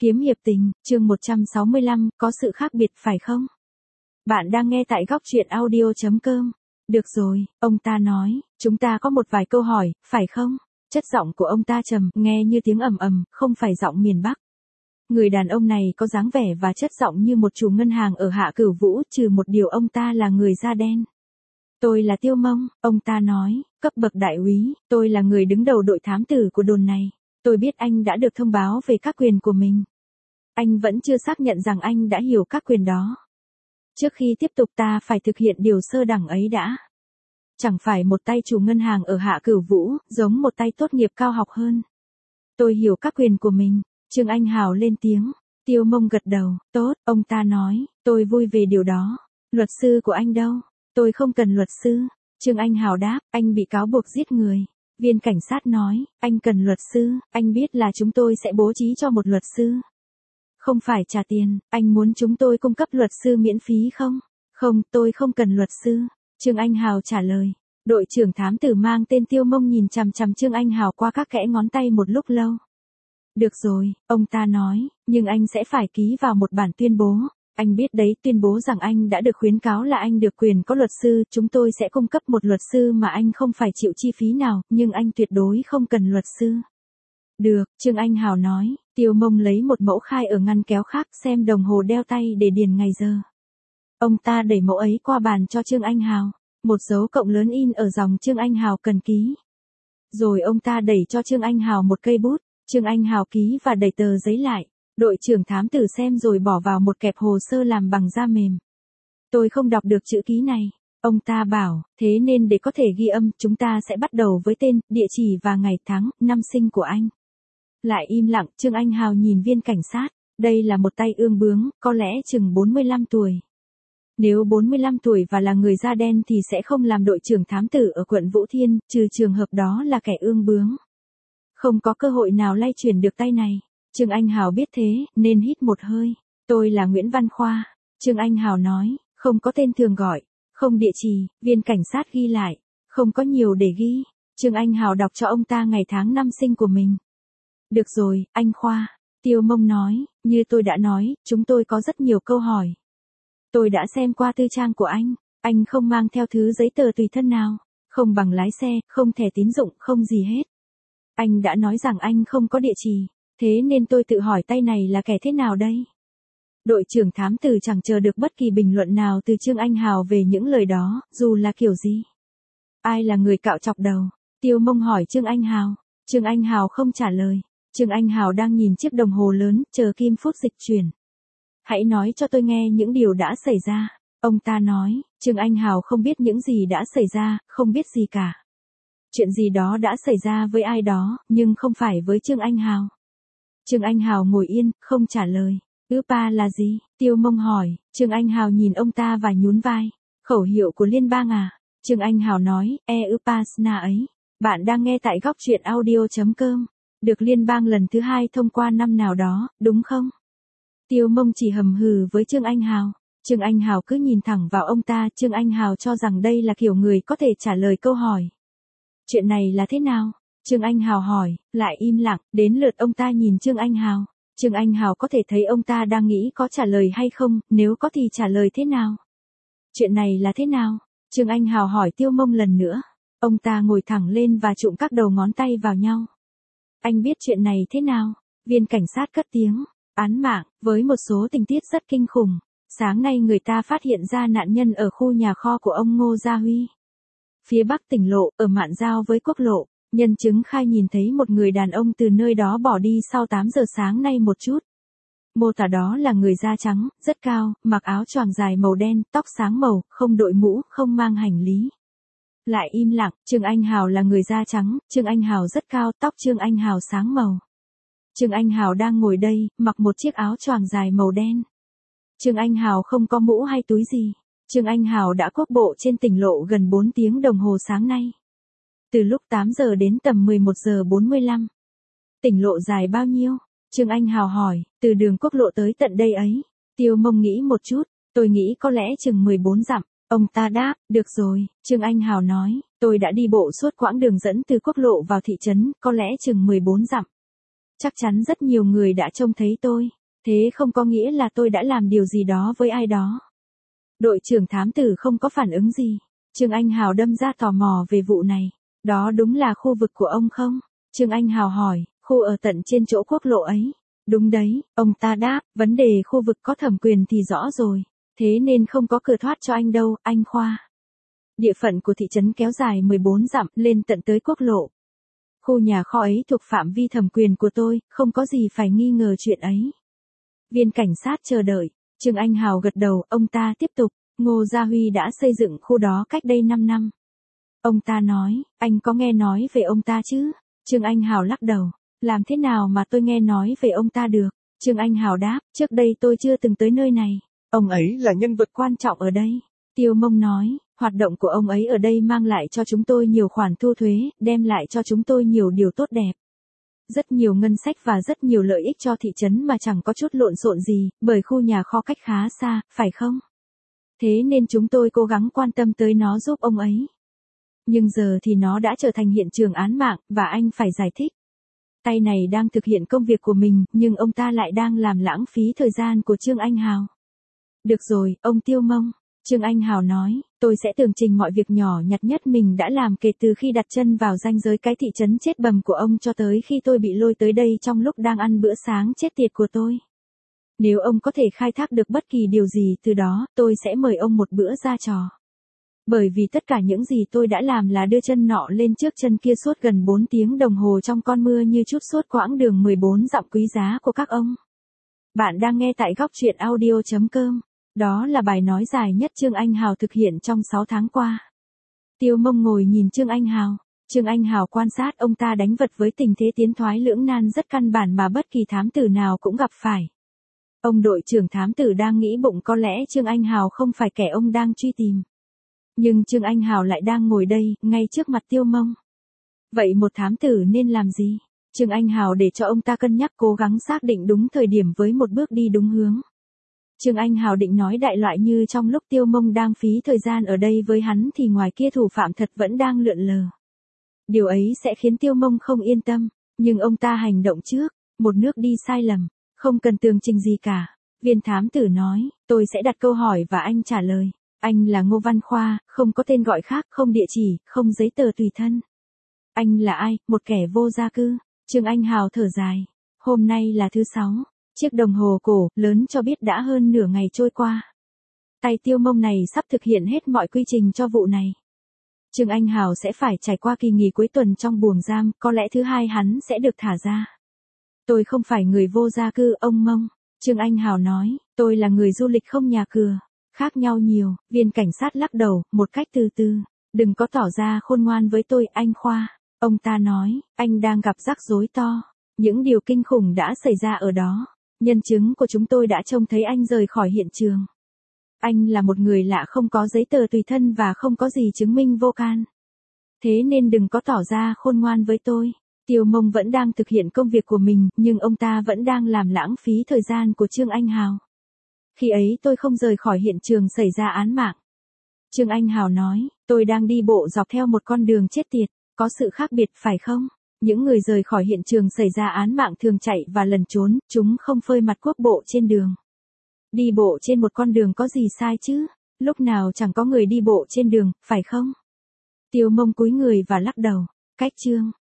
Kiếm hiệp tình, chương 165, có sự khác biệt phải không? Bạn đang nghe tại góc truyện audio.com. Được rồi, ông ta nói, chúng ta có một vài câu hỏi, phải không? Chất giọng của ông ta trầm, nghe như tiếng ầm ầm, không phải giọng miền Bắc. Người đàn ông này có dáng vẻ và chất giọng như một chủ ngân hàng ở Hạ Cửu Vũ, trừ một điều ông ta là người da đen. Tôi là Tiêu Mông, ông ta nói, cấp bậc đại úy, tôi là người đứng đầu đội thám tử của đồn này. Tôi biết anh đã được thông báo về các quyền của mình. Anh vẫn chưa xác nhận rằng anh đã hiểu các quyền đó. Trước khi tiếp tục ta phải thực hiện điều sơ đẳng ấy đã. Chẳng phải một tay chủ ngân hàng ở Hạ Cửu Vũ, giống một tay tốt nghiệp cao học hơn. Tôi hiểu các quyền của mình. Trương Anh Hào lên tiếng. Tiêu Mông gật đầu, tốt, ông ta nói, tôi vui về điều đó. Luật sư của anh đâu? Tôi không cần luật sư. Trương Anh Hào đáp, anh bị cáo buộc giết người. Viên cảnh sát nói, anh cần luật sư, anh biết là chúng tôi sẽ bố trí cho một luật sư. Không phải trả tiền, anh muốn chúng tôi cung cấp luật sư miễn phí không? Không, tôi không cần luật sư. Trương Anh Hào trả lời. Đội trưởng thám tử mang tên Tiêu Mông nhìn chằm chằm Trương Anh Hào qua các kẽ ngón tay một lúc lâu. Được rồi, ông ta nói, nhưng anh sẽ phải ký vào một bản tuyên bố. Anh biết đấy, tuyên bố rằng anh đã được khuyến cáo là anh được quyền có luật sư, chúng tôi sẽ cung cấp một luật sư mà anh không phải chịu chi phí nào, nhưng anh tuyệt đối không cần luật sư. Được, Trương Anh Hào nói, Tiêu Mông lấy một mẫu khai ở ngăn kéo khác xem đồng hồ đeo tay để điền ngày giờ. Ông ta đẩy mẫu ấy qua bàn cho Trương Anh Hào, một dấu cộng lớn in ở dòng Trương Anh Hào cần ký. Rồi ông ta đẩy cho Trương Anh Hào một cây bút, Trương Anh Hào ký và đẩy tờ giấy lại. Đội trưởng thám tử xem rồi bỏ vào một kẹp hồ sơ làm bằng da mềm. Tôi không đọc được chữ ký này. Ông ta bảo, thế nên để có thể ghi âm, chúng ta sẽ bắt đầu với tên, địa chỉ và ngày tháng, năm sinh của anh. Lại im lặng, Trương Anh Hào nhìn viên cảnh sát. Đây là một tay ương bướng, có lẽ chừng 45 tuổi. Nếu 45 tuổi và là người da đen thì sẽ không làm đội trưởng thám tử ở quận Vũ Thiên, trừ trường hợp đó là kẻ ương bướng. Không có cơ hội nào lay chuyển được tay này. Trương Anh Hào biết thế, nên hít một hơi. Tôi là Nguyễn Văn Khoa. Trương Anh Hào nói, không có tên thường gọi, không địa chỉ, viên cảnh sát ghi lại, không có nhiều để ghi. Trương Anh Hào đọc cho ông ta ngày tháng năm sinh của mình. Được rồi, anh Khoa. Tiêu Mông nói, như tôi đã nói, chúng tôi có rất nhiều câu hỏi. Tôi đã xem qua tư trang của anh không mang theo thứ giấy tờ tùy thân nào, không bằng lái xe, không thẻ tín dụng, không gì hết. Anh đã nói rằng anh không có địa chỉ. Thế nên tôi tự hỏi tay này là kẻ thế nào đây? Đội trưởng thám tử chẳng chờ được bất kỳ bình luận nào từ Trương Anh Hào về những lời đó, dù là kiểu gì. Ai là người cạo chọc đầu? Tiêu Mông hỏi Trương Anh Hào. Trương Anh Hào không trả lời. Trương Anh Hào đang nhìn chiếc đồng hồ lớn, chờ kim phút dịch chuyển. Hãy nói cho tôi nghe những điều đã xảy ra. Ông ta nói, Trương Anh Hào không biết những gì đã xảy ra, không biết gì cả. Chuyện gì đó đã xảy ra với ai đó, nhưng không phải với Trương Anh Hào. Trương Anh Hào ngồi yên, không trả lời. UPA là gì? Tiêu Mông hỏi. Trương Anh Hào nhìn ông ta và nhún vai. Khẩu hiệu của liên bang à? Trương Anh Hào nói, UPA SNA ấy. Bạn đang nghe tại góc truyện audio.com. Được liên bang lần thứ 2 thông qua năm nào đó, đúng không? Tiêu Mông chỉ hầm hừ với Trương Anh Hào. Trương Anh Hào cứ nhìn thẳng vào ông ta. Trương Anh Hào cho rằng đây là kiểu người có thể trả lời câu hỏi. Chuyện này là thế nào? Trương Anh Hào hỏi, lại im lặng, đến lượt ông ta nhìn Trương Anh Hào. Trương Anh Hào có thể thấy ông ta đang nghĩ có trả lời hay không, nếu có thì trả lời thế nào? Chuyện này là thế nào? Trương Anh Hào hỏi Tiêu Mông lần nữa. Ông ta ngồi thẳng lên và trụm các đầu ngón tay vào nhau. Anh biết chuyện này thế nào? Viên cảnh sát cất tiếng. Án mạng, với một số tình tiết rất kinh khủng. Sáng nay người ta phát hiện ra nạn nhân ở khu nhà kho của ông Ngô Gia Huy. Phía bắc tỉnh lộ, ở mạn giao với quốc lộ. Nhân chứng khai nhìn thấy một người đàn ông từ nơi đó bỏ đi sau 8 giờ sáng nay một chút. Mô tả đó là người da trắng, rất cao, mặc áo choàng dài màu đen, tóc sáng màu, không đội mũ, không mang hành lý. Lại im lặng, Trương Anh Hào là người da trắng, Trương Anh Hào rất cao, tóc Trương Anh Hào sáng màu. Trương Anh Hào đang ngồi đây, mặc một chiếc áo choàng dài màu đen. Trương Anh Hào không có mũ hay túi gì. Trương Anh Hào đã quốc bộ trên tỉnh lộ gần 4 tiếng đồng hồ sáng nay. Từ lúc 8 giờ đến tầm 11 giờ 45. Tỉnh lộ dài bao nhiêu? Trương Anh Hào hỏi, từ đường quốc lộ tới tận đây ấy. Tiêu Mông nghĩ một chút, tôi nghĩ có lẽ chừng 14 dặm. Ông ta đáp, được rồi, Trương Anh Hào nói, tôi đã đi bộ suốt quãng đường dẫn từ quốc lộ vào thị trấn, có lẽ chừng 14 dặm. Chắc chắn rất nhiều người đã trông thấy tôi. Thế không có nghĩa là tôi đã làm điều gì đó với ai đó. Đội trưởng thám tử không có phản ứng gì. Trương Anh Hào đâm ra tò mò về vụ này. Đó đúng là khu vực của ông không? Trương Anh Hào hỏi, khu ở tận trên chỗ quốc lộ ấy. Đúng đấy, ông ta đáp, vấn đề khu vực có thẩm quyền thì rõ rồi. Thế nên không có cửa thoát cho anh đâu, anh Khoa. Địa phận của thị trấn kéo dài 14 dặm lên tận tới quốc lộ. Khu nhà kho ấy thuộc phạm vi thẩm quyền của tôi, không có gì phải nghi ngờ chuyện ấy. Viên cảnh sát chờ đợi, Trương Anh Hào gật đầu, ông ta tiếp tục, Ngô Gia Huy đã xây dựng khu đó cách đây 5 năm. Ông ta nói, anh có nghe nói về ông ta chứ? Trương Anh Hào lắc đầu, làm thế nào mà tôi nghe nói về ông ta được? Trương Anh Hào đáp, trước đây tôi chưa từng tới nơi này. Ông ấy là nhân vật quan trọng ở đây. Tiêu Mông nói, hoạt động của ông ấy ở đây mang lại cho chúng tôi nhiều khoản thu thuế, đem lại cho chúng tôi nhiều điều tốt đẹp. Rất nhiều ngân sách và rất nhiều lợi ích cho thị trấn mà chẳng có chút lộn xộn gì, bởi khu nhà kho cách khá xa, phải không? Thế nên chúng tôi cố gắng quan tâm tới nó giúp ông ấy. Nhưng giờ thì nó đã trở thành hiện trường án mạng, và anh phải giải thích. Tay này đang thực hiện công việc của mình, nhưng ông ta lại đang làm lãng phí thời gian của Trương Anh Hào. Được rồi, ông Tiêu Mông. Trương Anh Hào nói, tôi sẽ tường trình mọi việc nhỏ nhặt nhất mình đã làm kể từ khi đặt chân vào ranh giới cái thị trấn chết bầm của ông cho tới khi tôi bị lôi tới đây trong lúc đang ăn bữa sáng chết tiệt của tôi. Nếu ông có thể khai thác được bất kỳ điều gì từ đó, tôi sẽ mời ông một bữa ra trò. Bởi vì tất cả những gì tôi đã làm là đưa chân nọ lên trước chân kia suốt gần 4 tiếng đồng hồ trong con mưa như chút suốt quãng đường 14 dặm quý giá của các ông. Bạn đang nghe tại góc truyện audio.com. Đó là bài nói dài nhất Trương Anh Hào thực hiện trong 6 tháng qua. Tiêu Mông ngồi nhìn Trương Anh Hào. Trương Anh Hào quan sát ông ta đánh vật với tình thế tiến thoái lưỡng nan rất căn bản mà bất kỳ thám tử nào cũng gặp phải. Ông đội trưởng thám tử đang nghĩ bụng có lẽ Trương Anh Hào không phải kẻ ông đang truy tìm. Nhưng Trương Anh Hào lại đang ngồi đây, ngay trước mặt Tiêu Mông. Vậy một thám tử nên làm gì? Trương Anh Hào để cho ông ta cân nhắc cố gắng xác định đúng thời điểm với một bước đi đúng hướng. Trương Anh Hào định nói đại loại như trong lúc Tiêu Mông đang phí thời gian ở đây với hắn thì ngoài kia thủ phạm thật vẫn đang lượn lờ. Điều ấy sẽ khiến Tiêu Mông không yên tâm, nhưng ông ta hành động trước, một nước đi sai lầm, không cần tường trình gì cả. Viên thám tử nói, tôi sẽ đặt câu hỏi và anh trả lời. Anh là Ngô Văn Khoa, không có tên gọi khác, không địa chỉ, không giấy tờ tùy thân. Anh là ai, một kẻ vô gia cư? Trương Anh Hào thở dài. Hôm nay là thứ 6. Chiếc đồng hồ cổ, lớn cho biết đã hơn nửa ngày trôi qua. Tay Tiêu Mông này sắp thực hiện hết mọi quy trình cho vụ này. Trương Anh Hào sẽ phải trải qua kỳ nghỉ cuối tuần trong buồng giam, có lẽ thứ 2 hắn sẽ được thả ra. Tôi không phải người vô gia cư, ông Mông. Trương Anh Hào nói, tôi là người du lịch không nhà cửa. Khác nhau nhiều, viên cảnh sát lắc đầu, một cách từ từ. Đừng có tỏ ra khôn ngoan với tôi, anh Khoa. Ông ta nói, anh đang gặp rắc rối to. Những điều kinh khủng đã xảy ra ở đó. Nhân chứng của chúng tôi đã trông thấy anh rời khỏi hiện trường. Anh là một người lạ không có giấy tờ tùy thân và không có gì chứng minh vô can. Thế nên đừng có tỏ ra khôn ngoan với tôi. Tiêu Mông vẫn đang thực hiện công việc của mình, nhưng ông ta vẫn đang làm lãng phí thời gian của Trương Anh Hào. Khi ấy tôi không rời khỏi hiện trường xảy ra án mạng. Trương Anh Hào nói, tôi đang đi bộ dọc theo một con đường chết tiệt, có sự khác biệt phải không? Những người rời khỏi hiện trường xảy ra án mạng thường chạy và lẩn trốn, chúng không phơi mặt quốc bộ trên đường. Đi bộ trên một con đường có gì sai chứ? Lúc nào chẳng có người đi bộ trên đường, phải không? Tiêu Mông cúi người và lắc đầu. Cách Trương